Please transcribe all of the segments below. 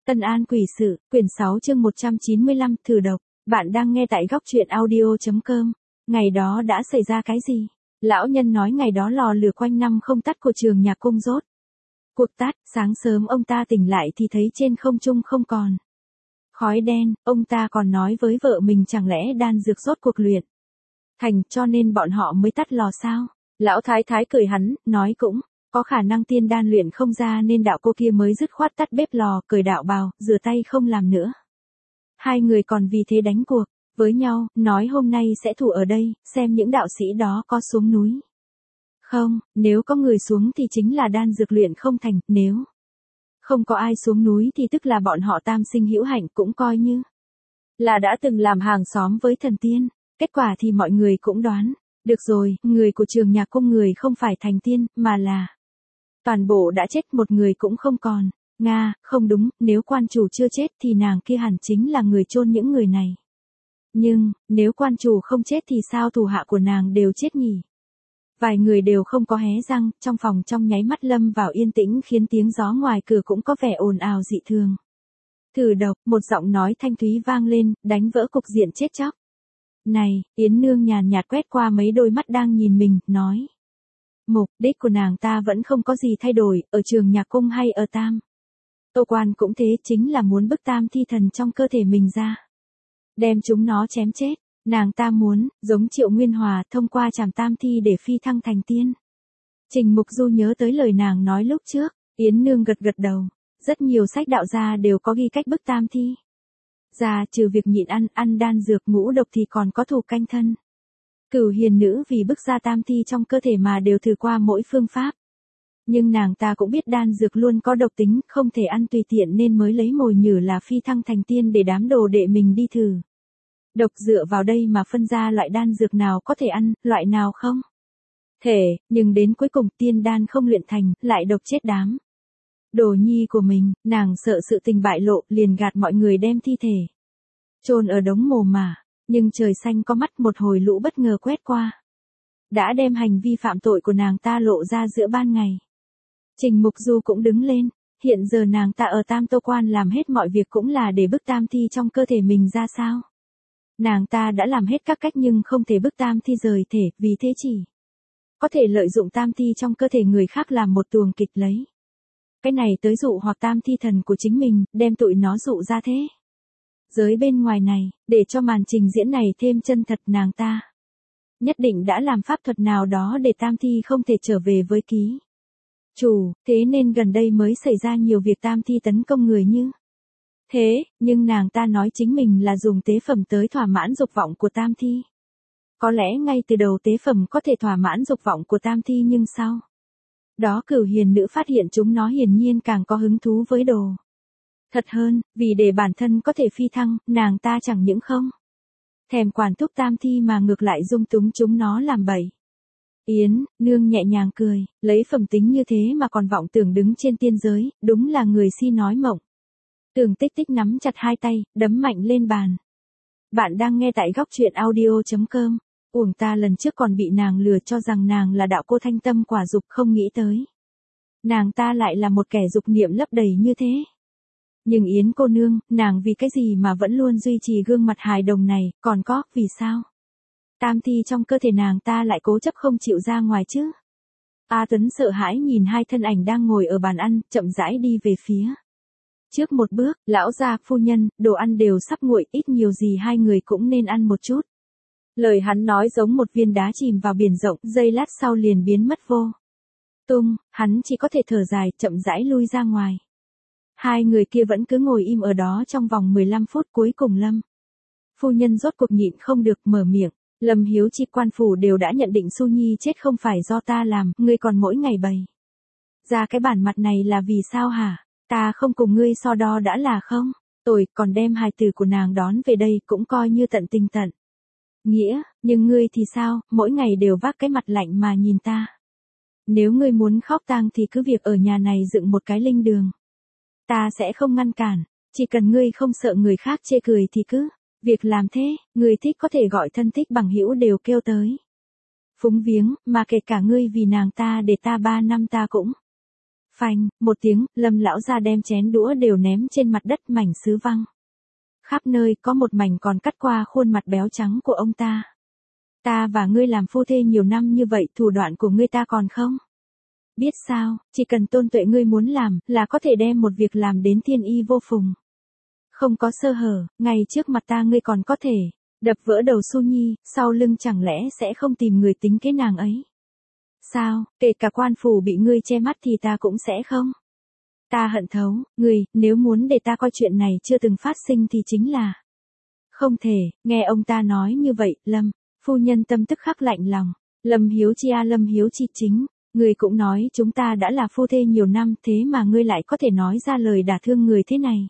Tân An Quỷ Sự, quyển 6 chương 195, thử độc. Bạn đang nghe tại góc truyện audio.com. Ngày đó đã xảy ra cái gì? Lão nhân nói ngày đó lò lửa quanh năm không tắt của trường nhạc cung rốt cuộc tắt, sáng sớm ông ta tỉnh lại thì thấy trên không trung không còn khói đen, ông ta còn nói với vợ mình chẳng lẽ đan dược rốt cuộc luyện thành cho nên bọn họ mới tắt lò sao? Lão thái thái cười hắn, nói cũng có khả năng tiên đan luyện không ra nên đạo cô kia mới dứt khoát tắt bếp lò, cởi đạo bào, rửa tay không làm nữa. Hai người còn vì thế đánh cuộc với nhau, nói hôm nay sẽ thủ ở đây, xem những đạo sĩ đó có xuống núi không, nếu có người xuống thì chính là đan dược luyện không thành, nếu không có ai xuống núi thì tức là bọn họ tam sinh hữu hạnh, cũng coi như là đã từng làm hàng xóm với thần tiên. Kết quả thì mọi người cũng đoán được rồi, người của trường nhạc cung người không phải thành tiên, mà là toàn bộ đã chết, một người cũng không còn. Nga, không đúng, nếu quan chủ chưa chết thì nàng kia hẳn chính là người chôn những người này. Nhưng, nếu quan chủ không chết thì sao thủ hạ của nàng đều chết nhỉ? Vài người đều không có hé răng, trong phòng trong nháy mắt lâm vào yên tĩnh, khiến tiếng gió ngoài cửa cũng có vẻ ồn ào dị thường. Thử độc, một giọng nói thanh thúy vang lên, đánh vỡ cục diện chết chóc. Này, Yến Nương nhàn nhạt quét qua mấy đôi mắt đang nhìn mình, nói. Mục đích của nàng ta vẫn không có gì thay đổi, ở trường nhạc cung hay ở Tam Tô Quan cũng thế, chính là muốn bức tam thi thần trong cơ thể mình ra, đem chúng nó chém chết. Nàng ta muốn, giống Triệu Nguyên Hòa, thông qua trảm tam thi để phi thăng thành tiên. Trình Mục Du nhớ tới lời nàng nói lúc trước, Yến Nương gật gật đầu. Rất nhiều sách đạo gia đều có ghi cách bức tam thi ra, trừ việc nhịn ăn đan dược ngũ độc thì còn có thủ canh thân. Cửu hiền nữ vì bức ra tam thi trong cơ thể mà đều thử qua mỗi phương pháp. Nhưng nàng ta cũng biết đan dược luôn có độc tính, không thể ăn tùy tiện nên mới lấy mồi nhử là phi thăng thành tiên để đám đồ đệ mình đi thử độc, dựa vào đây mà phân ra loại đan dược nào có thể ăn, loại nào không thể, nhưng đến cuối cùng tiên đan không luyện thành, lại độc chết đám đồ nhi của mình. Nàng sợ sự tình bại lộ, liền gạt mọi người đem thi thể chôn ở đống mồ mả. Nhưng trời xanh có mắt, một hồi lũ bất ngờ quét qua, đã đem hành vi phạm tội của nàng ta lộ ra giữa ban ngày. Trình Mục Du cũng đứng lên, hiện giờ nàng ta ở Tam Tô Quan làm hết mọi việc cũng là để bức tam thi trong cơ thể mình ra sao? Nàng ta đã làm hết các cách nhưng không thể bức tam thi rời thể, vì thế chỉ có thể lợi dụng tam thi trong cơ thể người khác làm một tuồng kịch lấy cái này tới dụ hoặc tam thi thần của chính mình, đem tụi nó dụ ra thế giới bên ngoài này. Để cho màn trình diễn này thêm chân thật, nàng ta nhất định đã làm pháp thuật nào đó để tam thi không thể trở về với ký chủ, thế nên gần đây mới xảy ra nhiều việc tam thi tấn công người như thế. Nhưng nàng ta nói chính mình là dùng tế phẩm tới thỏa mãn dục vọng của tam thi. Có lẽ ngay từ đầu tế phẩm có thể thỏa mãn dục vọng của tam thi, nhưng sau đó cửu hiền nữ phát hiện chúng nó hiển nhiên càng có hứng thú với đồ thật hơn, vì để bản thân có thể phi thăng, nàng ta chẳng những không thèm quản thúc tam thi mà ngược lại dung túng chúng nó làm bậy. Yến Nương nhẹ nhàng cười, lấy phẩm tính như thế mà còn vọng tưởng đứng trên tiên giới, đúng là người si nói mộng. Tưởng Tích Tích nắm chặt hai tay, đấm mạnh lên bàn. Bạn đang nghe tại góc truyện audio.com. Uổng ta lần trước còn bị nàng lừa cho rằng nàng là đạo cô thanh tâm quả dục, không nghĩ tới nàng ta lại là một kẻ dục niệm lấp đầy như thế. Nhưng Yến cô nương, nàng vì cái gì mà vẫn luôn duy trì gương mặt hài đồng này, còn có, vì sao tam thi trong cơ thể nàng ta lại cố chấp không chịu ra ngoài chứ? A Tuấn sợ hãi nhìn hai thân ảnh đang ngồi ở bàn ăn, chậm rãi đi về phía trước một bước. Lão gia, phu nhân, đồ ăn đều sắp nguội, ít nhiều gì hai người cũng nên ăn một chút. Lời hắn nói giống một viên đá chìm vào biển rộng, giây lát sau liền biến mất vô tung, hắn chỉ có thể thở dài, chậm rãi lui ra ngoài. Hai người kia vẫn cứ ngồi im ở đó trong vòng 15 phút, cuối cùng Lâm phu nhân rốt cuộc nhịn không được mở miệng. Lâm Hiếu Chi, quan phủ đều đã nhận định Xu Nhi chết không phải do ta làm, ngươi còn mỗi ngày bày ra cái bản mặt này là vì sao hả? Ta không cùng ngươi so đo đã là không tồi, còn đem hài tử của nàng đón về đây cũng coi như tận tình tận nghĩa, nhưng ngươi thì sao, mỗi ngày đều vác cái mặt lạnh mà nhìn ta. Nếu ngươi muốn khóc tang thì cứ việc ở nhà này dựng một cái linh đường, ta sẽ không ngăn cản, chỉ cần ngươi không sợ người khác chê cười thì cứ việc làm thế. Ngươi thích có thể gọi thân thích bằng hữu đều kêu tới phúng viếng, mà kể cả ngươi vì nàng ta để ta 3 năm ta cũng Phanh, một tiếng, Lâm lão gia đem chén đũa đều ném trên mặt đất, mảnh sứ văng khắp nơi, có một mảnh còn cắt qua khuôn mặt béo trắng của ông ta. Ta và ngươi làm phu thê nhiều năm như vậy, thủ đoạn của ngươi ta còn không biết sao, chỉ cần Tôn Tuệ ngươi muốn làm, là có thể đem một việc làm đến thiên y vô phùng. Không có sơ hở, ngay trước mặt ta ngươi còn có thể đập vỡ đầu Su Nhi, sau lưng chẳng lẽ sẽ không tìm người tính kế nàng ấy? Sao, kể cả quan phủ bị ngươi che mắt thì ta cũng sẽ không? Ta hận thấu, ngươi, nếu muốn để ta coi chuyện này chưa từng phát sinh thì chính là không thể. Nghe ông ta nói như vậy, Lâm phu nhân tâm tức khắc lạnh lòng. Lâm Hiếu Chi à, Lâm Hiếu Chi chính, ngươi cũng nói chúng ta đã là phu thê nhiều năm, thế mà ngươi lại có thể nói ra lời đả thương người thế này.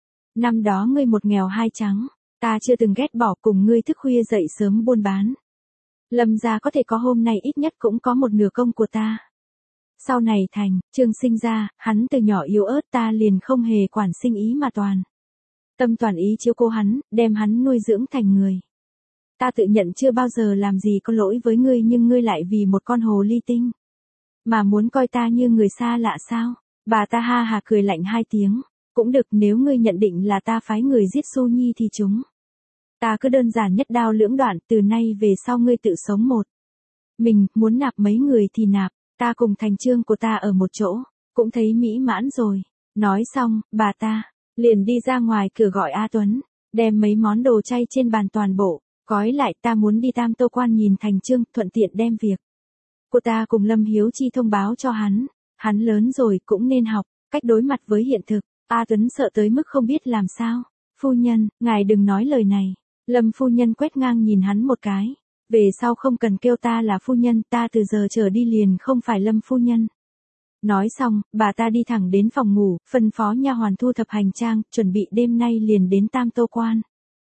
Năm đó ngươi một nghèo hai trắng, ta chưa từng ghét bỏ, cùng ngươi thức khuya dậy sớm buôn bán. Lâm gia có thể có hôm nay ít nhất cũng có một nửa công của ta. Sau này Thành Trương sinh ra, hắn từ nhỏ yếu ớt, ta liền không hề quản sinh ý mà toàn tâm toàn ý chiếu cố hắn, đem hắn nuôi dưỡng thành người. Ta tự nhận chưa bao giờ làm gì có lỗi với ngươi, nhưng ngươi lại vì một con hồ ly tinh mà muốn coi ta như người xa lạ sao? Bà ta ha hà cười lạnh hai tiếng. Cũng được, nếu ngươi nhận định là ta phái người giết Su Nhi thì chúng ta cứ đơn giản nhất đao lưỡng đoạn, từ nay về sau ngươi tự sống một mình, muốn nạp mấy người thì nạp, ta cùng Thành Trương của ta ở một chỗ, cũng thấy mỹ mãn rồi. Nói xong, bà ta liền đi ra ngoài cửa gọi A Tuấn, đem mấy món đồ chay trên bàn toàn bộ gói lại. Ta muốn đi Tam Tô Quan nhìn Thành Trương, thuận tiện đem việc cô ta cùng Lâm Hiếu Chi thông báo cho hắn lớn rồi cũng nên học cách đối mặt với hiện thực. A Tuấn sợ tới mức không biết làm sao. Phu nhân, ngài đừng nói lời này. Lâm phu nhân quét ngang nhìn hắn một cái. Về sau không cần kêu ta là phu nhân, ta từ giờ trở đi liền không phải Lâm phu nhân. Nói xong, bà ta đi thẳng đến phòng ngủ, phân phó nha hoàn thu thập hành trang, chuẩn bị đêm nay liền đến Tam Tô Quan.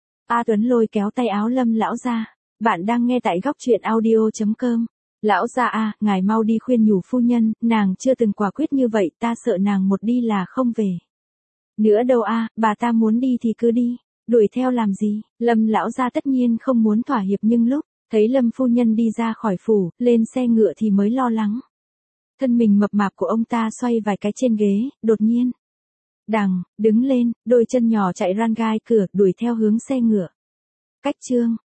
A Tuấn lôi kéo tay áo Lâm lão gia. Bạn đang nghe tại góc truyện audio.com. Lão gia à, ngài mau đi khuyên nhủ phu nhân, nàng chưa từng quả quyết như vậy, ta sợ nàng một đi là không về nữa đâu a. Bà ta muốn đi thì cứ đi, đuổi theo làm gì? Lâm lão gia tất nhiên không muốn thỏa hiệp, nhưng lúc thấy Lâm phu nhân đi ra khỏi phủ, lên xe ngựa thì mới lo lắng. Thân mình mập mạp của ông ta xoay vài cái trên ghế, đột nhiên đứng lên, đôi chân nhỏ chạy ran gai cửa, đuổi theo hướng xe ngựa. Cách Trương